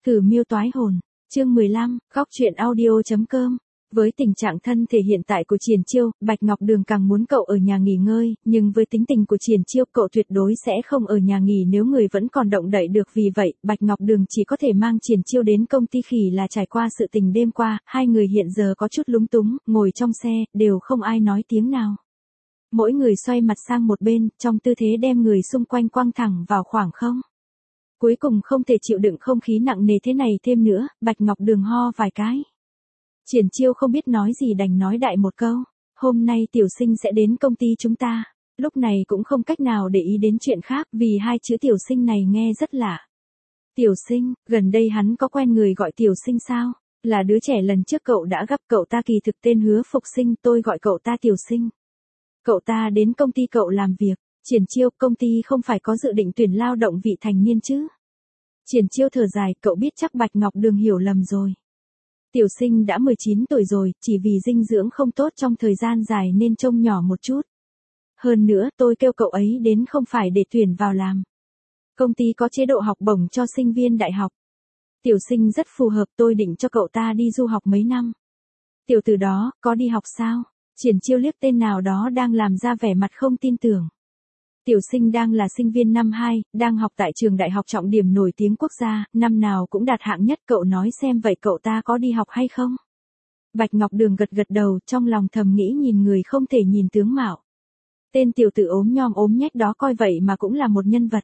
Thử miêu toái hồn, chương 15, góc truyện audio.com. Với tình trạng thân thể hiện tại của Triển Chiêu, Bạch Ngọc Đường càng muốn cậu ở nhà nghỉ ngơi, nhưng với tính tình của Triển Chiêu cậu tuyệt đối sẽ không ở nhà nghỉ nếu người vẫn còn động đậy được. Vì vậy, Bạch Ngọc Đường chỉ có thể mang Triển Chiêu đến công ty khỉ là trải qua sự tình đêm qua, hai người hiện giờ có chút lúng túng, ngồi trong xe, đều không ai nói tiếng nào. Mỗi người xoay mặt sang một bên, trong tư thế đem người xung quanh quăng thẳng vào khoảng không. Cuối cùng không thể chịu đựng không khí nặng nề thế này thêm nữa, Bạch Ngọc Đường ho vài cái. Triển Chiêu không biết nói gì đành nói đại một câu, hôm nay tiểu sinh sẽ đến công ty chúng ta. Lúc này cũng không cách nào để ý đến chuyện khác vì hai chữ tiểu sinh này nghe rất lạ. Tiểu sinh, gần đây hắn có quen người gọi tiểu sinh sao? Là đứa trẻ lần trước cậu đã gặp, cậu ta kỳ thực tên Hứa Phục Sinh, tôi gọi cậu ta tiểu sinh. Cậu ta đến công ty cậu làm việc. Triển Chiêu, công ty không phải có dự định tuyển lao động vị thành niên chứ? Triển Chiêu thở dài, cậu biết chắc Bạch Ngọc Đường hiểu lầm rồi. Tiểu sinh đã 19 tuổi rồi, chỉ vì dinh dưỡng không tốt trong thời gian dài nên trông nhỏ một chút. Hơn nữa, tôi kêu cậu ấy đến không phải để tuyển vào làm. Công ty có chế độ học bổng cho sinh viên đại học. Tiểu sinh rất phù hợp, tôi định cho cậu ta đi du học mấy năm. Tiểu tử đó, có đi học sao? Triển Chiêu liếc tên nào đó đang làm ra vẻ mặt không tin tưởng. Tiểu sinh đang là sinh viên năm 2, đang học tại trường đại học trọng điểm nổi tiếng quốc gia, năm nào cũng đạt hạng nhất, cậu nói xem vậy cậu ta có đi học hay không? Bạch Ngọc Đường gật gật đầu, trong lòng thầm nghĩ nhìn người không thể nhìn tướng mạo. Tên tiểu tử ốm nhom ốm nhách đó coi vậy mà cũng là một nhân vật.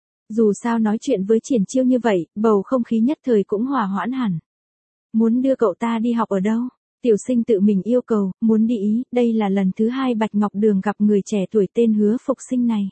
Dù sao nói chuyện với Triển Chiêu như vậy, bầu không khí nhất thời cũng hòa hoãn hẳn. Muốn đưa cậu ta đi học ở đâu? Tiểu sinh tự mình yêu cầu, muốn đi Ý, đây là lần thứ 2 Bạch Ngọc Đường gặp người trẻ tuổi tên Hứa Phục Sinh này.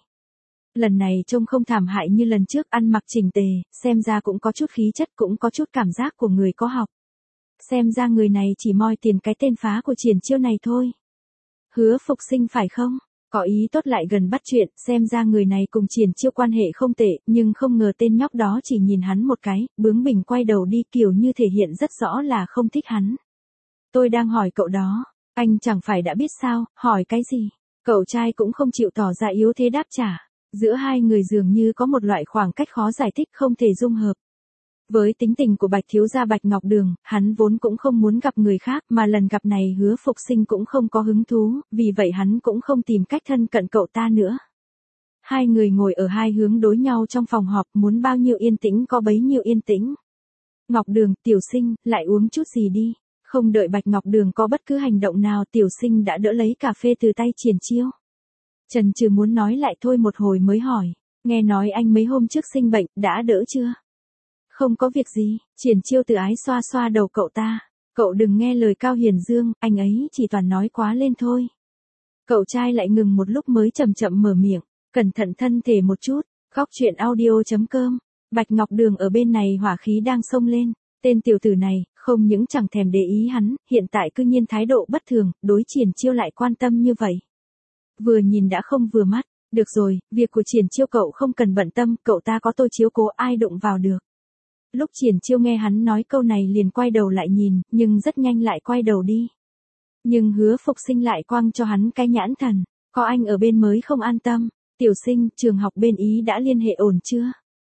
Lần này trông không thảm hại như lần trước, ăn mặc chỉnh tề, xem ra cũng có chút khí chất, cũng có chút cảm giác của người có học. Xem ra người này chỉ moi tiền cái tên phá của Triển Chiêu này thôi. Hứa Phục Sinh phải không? Có ý tốt lại gần bắt chuyện, xem ra người này cùng Triển Chiêu quan hệ không tệ, nhưng không ngờ tên nhóc đó chỉ nhìn hắn một cái, bướng bỉnh quay đầu đi kiểu như thể hiện rất rõ là không thích hắn. Tôi đang hỏi cậu đó, anh chẳng phải đã biết sao, hỏi cái gì? Cậu trai cũng không chịu tỏ ra yếu thế đáp trả. Giữa hai người dường như có một loại khoảng cách khó giải thích, không thể dung hợp. Với tính tình của Bạch thiếu gia Bạch Ngọc Đường, hắn vốn cũng không muốn gặp người khác, mà lần gặp này Hứa Phục Sinh cũng không có hứng thú, vì vậy hắn cũng không tìm cách thân cận cậu ta nữa. Hai người ngồi ở hai hướng đối nhau trong phòng họp, muốn bao nhiêu yên tĩnh có bấy nhiêu yên tĩnh. Ngọc Đường, tiểu sinh, lại uống chút gì đi. Không đợi Bạch Ngọc Đường có bất cứ hành động nào, tiểu sinh đã đỡ lấy cà phê từ tay Triển Chiêu. Chần chừ muốn nói lại thôi một hồi mới hỏi, nghe nói anh mấy hôm trước sinh bệnh, đã đỡ chưa? Không có việc gì, Triển Chiêu tự ái xoa xoa đầu cậu ta. Cậu đừng nghe lời Cao Hiền Dương, anh ấy chỉ toàn nói quá lên thôi. Cậu trai lại ngừng một lúc mới chậm chậm mở miệng, cẩn thận thân thể một chút, góc truyện audio.com. Bạch Ngọc Đường ở bên này hỏa khí đang xông lên, tên tiểu tử này, không những chẳng thèm để ý hắn, hiện tại cư nhiên thái độ bất thường, đối Triển Chiêu lại quan tâm như vậy. Vừa nhìn đã không vừa mắt, được rồi, việc của Triển Chiêu cậu không cần bận tâm, cậu ta có tôi chiếu cố ai đụng vào được. Lúc Triển Chiêu nghe hắn nói câu này liền quay đầu lại nhìn, nhưng rất nhanh lại quay đầu đi. Nhưng Hứa Phục Sinh lại quăng cho hắn cái nhãn thần, có anh ở bên mới không an tâm. Tiểu sinh, trường học bên Ý đã liên hệ ổn chưa?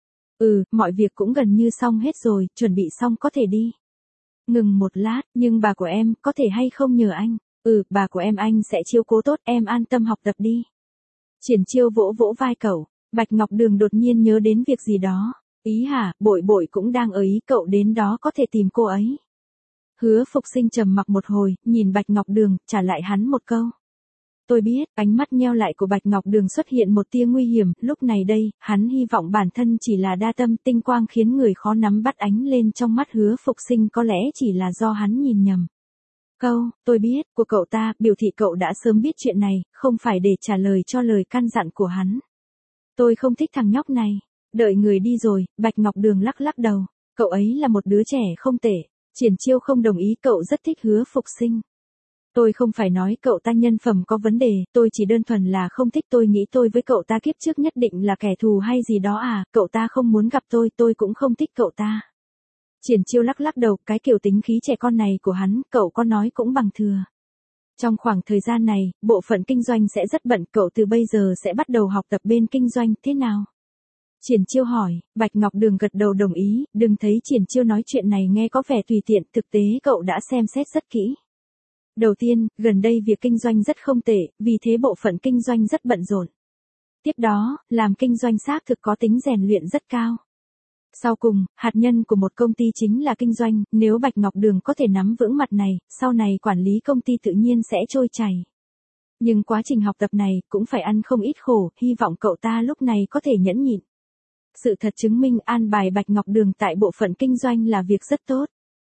Mọi việc cũng gần như xong hết rồi, chuẩn bị xong có thể đi. Ngừng một lát, nhưng bà của em, có thể hay không nhờ anh? Bà của em anh sẽ chiếu cố tốt, em an tâm học tập đi. Triển Chiêu vỗ vỗ vai cậu, Bạch Ngọc Đường đột nhiên nhớ đến việc gì đó. Ý hả, bội bội cũng đang ở Ý, cậu đến đó có thể tìm cô ấy. Hứa Phục Sinh trầm mặc một hồi, nhìn Bạch Ngọc Đường, trả lại hắn một câu. Tôi biết, ánh mắt nheo lại của Bạch Ngọc Đường xuất hiện một tia nguy hiểm, lúc này đây, hắn hy vọng bản thân chỉ là đa tâm, tinh quang khiến người khó nắm bắt ánh lên trong mắt Hứa Phục Sinh có lẽ chỉ là do hắn nhìn nhầm. Câu, tôi biết, của cậu ta, biểu thị cậu đã sớm biết chuyện này, không phải để trả lời cho lời căn dặn của hắn. Tôi không thích thằng nhóc này. Đợi người đi rồi, Bạch Ngọc Đường lắc lắc đầu, cậu ấy là một đứa trẻ không tệ. Triển Chiêu không đồng ý, cậu rất thích Hứa Phục Sinh. Tôi không phải nói cậu ta nhân phẩm có vấn đề, tôi chỉ đơn thuần là không thích, tôi nghĩ tôi với cậu ta kiếp trước nhất định là kẻ thù hay gì đó à, cậu ta không muốn gặp tôi cũng không thích cậu ta. Triển Chiêu lắc lắc đầu, cái kiểu tính khí trẻ con này của hắn, cậu có nói cũng bằng thừa. Trong khoảng thời gian này, bộ phận kinh doanh sẽ rất bận, cậu từ bây giờ sẽ bắt đầu học tập bên kinh doanh, thế nào? Triển Chiêu hỏi, Bạch Ngọc Đường gật đầu đồng ý, đừng thấy Triển Chiêu nói chuyện này nghe có vẻ tùy tiện, thực tế cậu đã xem xét rất kỹ. Đầu tiên, gần đây việc kinh doanh rất không tệ, vì thế bộ phận kinh doanh rất bận rộn. Tiếp đó, làm kinh doanh xác thực có tính rèn luyện rất cao. Sau cùng, hạt nhân của một công ty chính là kinh doanh, nếu Bạch Ngọc Đường có thể nắm vững mặt này, sau này quản lý công ty tự nhiên sẽ trôi chảy. Nhưng quá trình học tập này cũng phải ăn không ít khổ, hy vọng cậu ta lúc này có thể nhẫn nhịn. Sự thật chứng minh an bài Bạch Ngọc Đường tại bộ phận kinh doanh là việc rất tốt.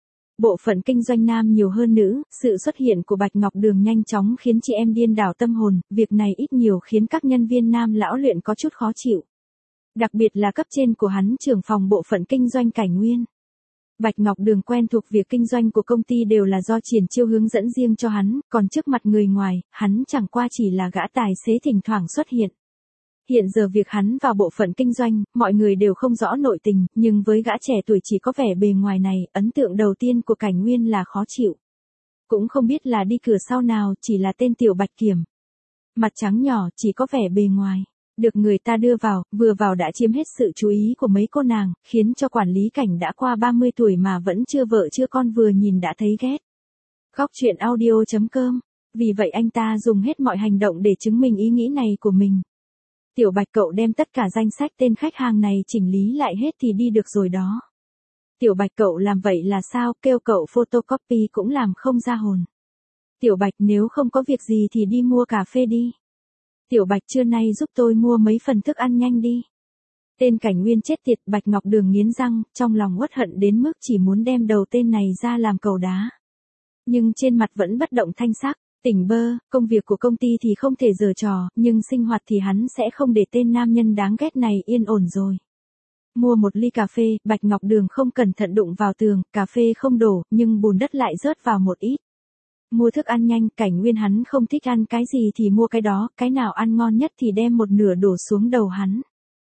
Bộ phận kinh doanh nam nhiều hơn nữ, sự xuất hiện của Bạch Ngọc Đường nhanh chóng khiến chị em điên đảo tâm hồn, việc này ít nhiều khiến các nhân viên nam lão luyện có chút khó chịu. Đặc biệt là cấp trên của hắn trưởng phòng bộ phận kinh doanh Cảnh Nguyên. Bạch Ngọc Đường quen thuộc việc kinh doanh của công ty đều là do Triển Chiêu hướng dẫn riêng cho hắn, còn trước mặt người ngoài, hắn chẳng qua chỉ là gã tài xế thỉnh thoảng xuất hiện. Hiện giờ việc hắn vào bộ phận kinh doanh, mọi người đều không rõ nội tình, nhưng với gã trẻ tuổi chỉ có vẻ bề ngoài này, ấn tượng đầu tiên của Cảnh Nguyên là khó chịu. Cũng không biết là đi cửa sau nào, chỉ là tên tiểu Bạch Kiểm. Mặt trắng nhỏ, chỉ có vẻ bề ngoài. Được người ta đưa vào, vừa vào đã chiếm hết sự chú ý của mấy cô nàng, khiến cho quản lý Cảnh đã qua 30 tuổi mà vẫn chưa vợ chưa con vừa nhìn đã thấy ghét. Góc truyện audio.com. Vì vậy anh ta dùng hết mọi hành động để chứng minh ý nghĩ này của mình. Tiểu Bạch cậu đem tất cả danh sách tên khách hàng này chỉnh lý lại hết thì đi được rồi đó. Tiểu Bạch cậu làm vậy là sao, kêu cậu photocopy cũng làm không ra hồn. Tiểu Bạch nếu không có việc gì thì đi mua cà phê đi. Tiểu Bạch trưa nay giúp tôi mua mấy phần thức ăn nhanh đi. Tên Cảnh Nguyên chết tiệt, Bạch Ngọc Đường nghiến răng, trong lòng uất hận đến mức chỉ muốn đem đầu tên này ra làm cầu đá. Nhưng trên mặt vẫn bất động thanh sắc. Tỉnh bơ, công việc của công ty thì không thể giở trò, nhưng sinh hoạt thì hắn sẽ không để tên nam nhân đáng ghét này yên ổn rồi. Mua một ly cà phê, Bạch Ngọc Đường không cẩn thận đụng vào tường, cà phê không đổ, nhưng bùn đất lại rớt vào một ít. Mua thức ăn nhanh, Cảnh Nguyên hắn không thích ăn cái gì thì mua cái đó, cái nào ăn ngon nhất thì đem một nửa đổ xuống đầu hắn.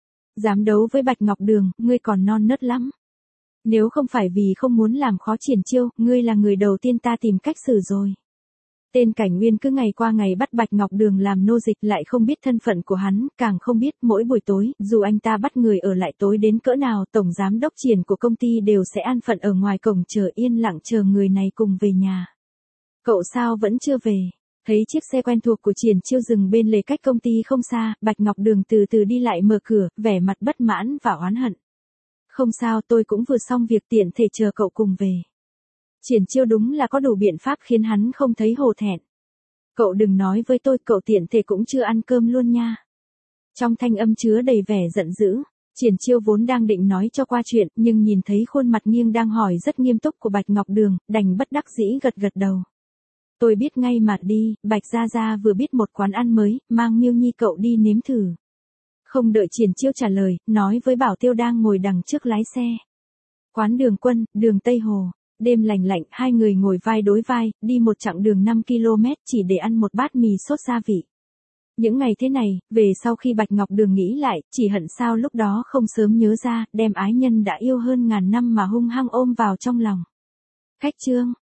Dám đấu với Bạch Ngọc Đường, ngươi còn non nớt lắm. Nếu không phải vì không muốn làm khó Triển Chiêu, ngươi là người đầu tiên ta tìm cách xử rồi. Tên Cảnh Nguyên cứ ngày qua ngày bắt Bạch Ngọc Đường làm nô dịch, lại không biết thân phận của hắn, càng không biết mỗi buổi tối, dù anh ta bắt người ở lại tối đến cỡ nào, tổng giám đốc Triển của công ty đều sẽ an phận ở ngoài cổng chờ yên lặng chờ người này cùng về nhà. Cậu sao vẫn chưa về? Thấy chiếc xe quen thuộc của Triển Chiêu dừng bên lề cách công ty không xa, Bạch Ngọc Đường từ từ đi lại mở cửa, vẻ mặt bất mãn và oán hận. Không sao, tôi cũng vừa xong việc, tiện thể chờ cậu cùng về. Triển Chiêu đúng là có đủ biện pháp khiến hắn không thấy hổ thẹn. Cậu đừng nói với tôi, cậu tiện thể cũng chưa ăn cơm luôn nha. Trong thanh âm chứa đầy vẻ giận dữ, Triển Chiêu vốn đang định nói cho qua chuyện, nhưng nhìn thấy khuôn mặt nghiêng đang hỏi rất nghiêm túc của Bạch Ngọc Đường, đành bất đắc dĩ gật gật đầu. Tôi biết ngay mà đi, Bạch Gia Gia vừa biết một quán ăn mới, mang Miêu Nhi cậu đi nếm thử. Không đợi Triển Chiêu trả lời, nói với Bảo Tiêu đang ngồi đằng trước lái xe. Quán Đường Quân, đường Tây Hồ. Đêm lành lạnh, hai người ngồi vai đối vai, đi một chặng đường 5 km chỉ để ăn một bát mì sốt gia vị. Những ngày thế này, về sau khi Bạch Ngọc Đường nghĩ lại, chỉ hận sao lúc đó không sớm nhớ ra, đem ái nhân đã yêu hơn ngàn năm mà hung hăng ôm vào trong lòng. Khách trương,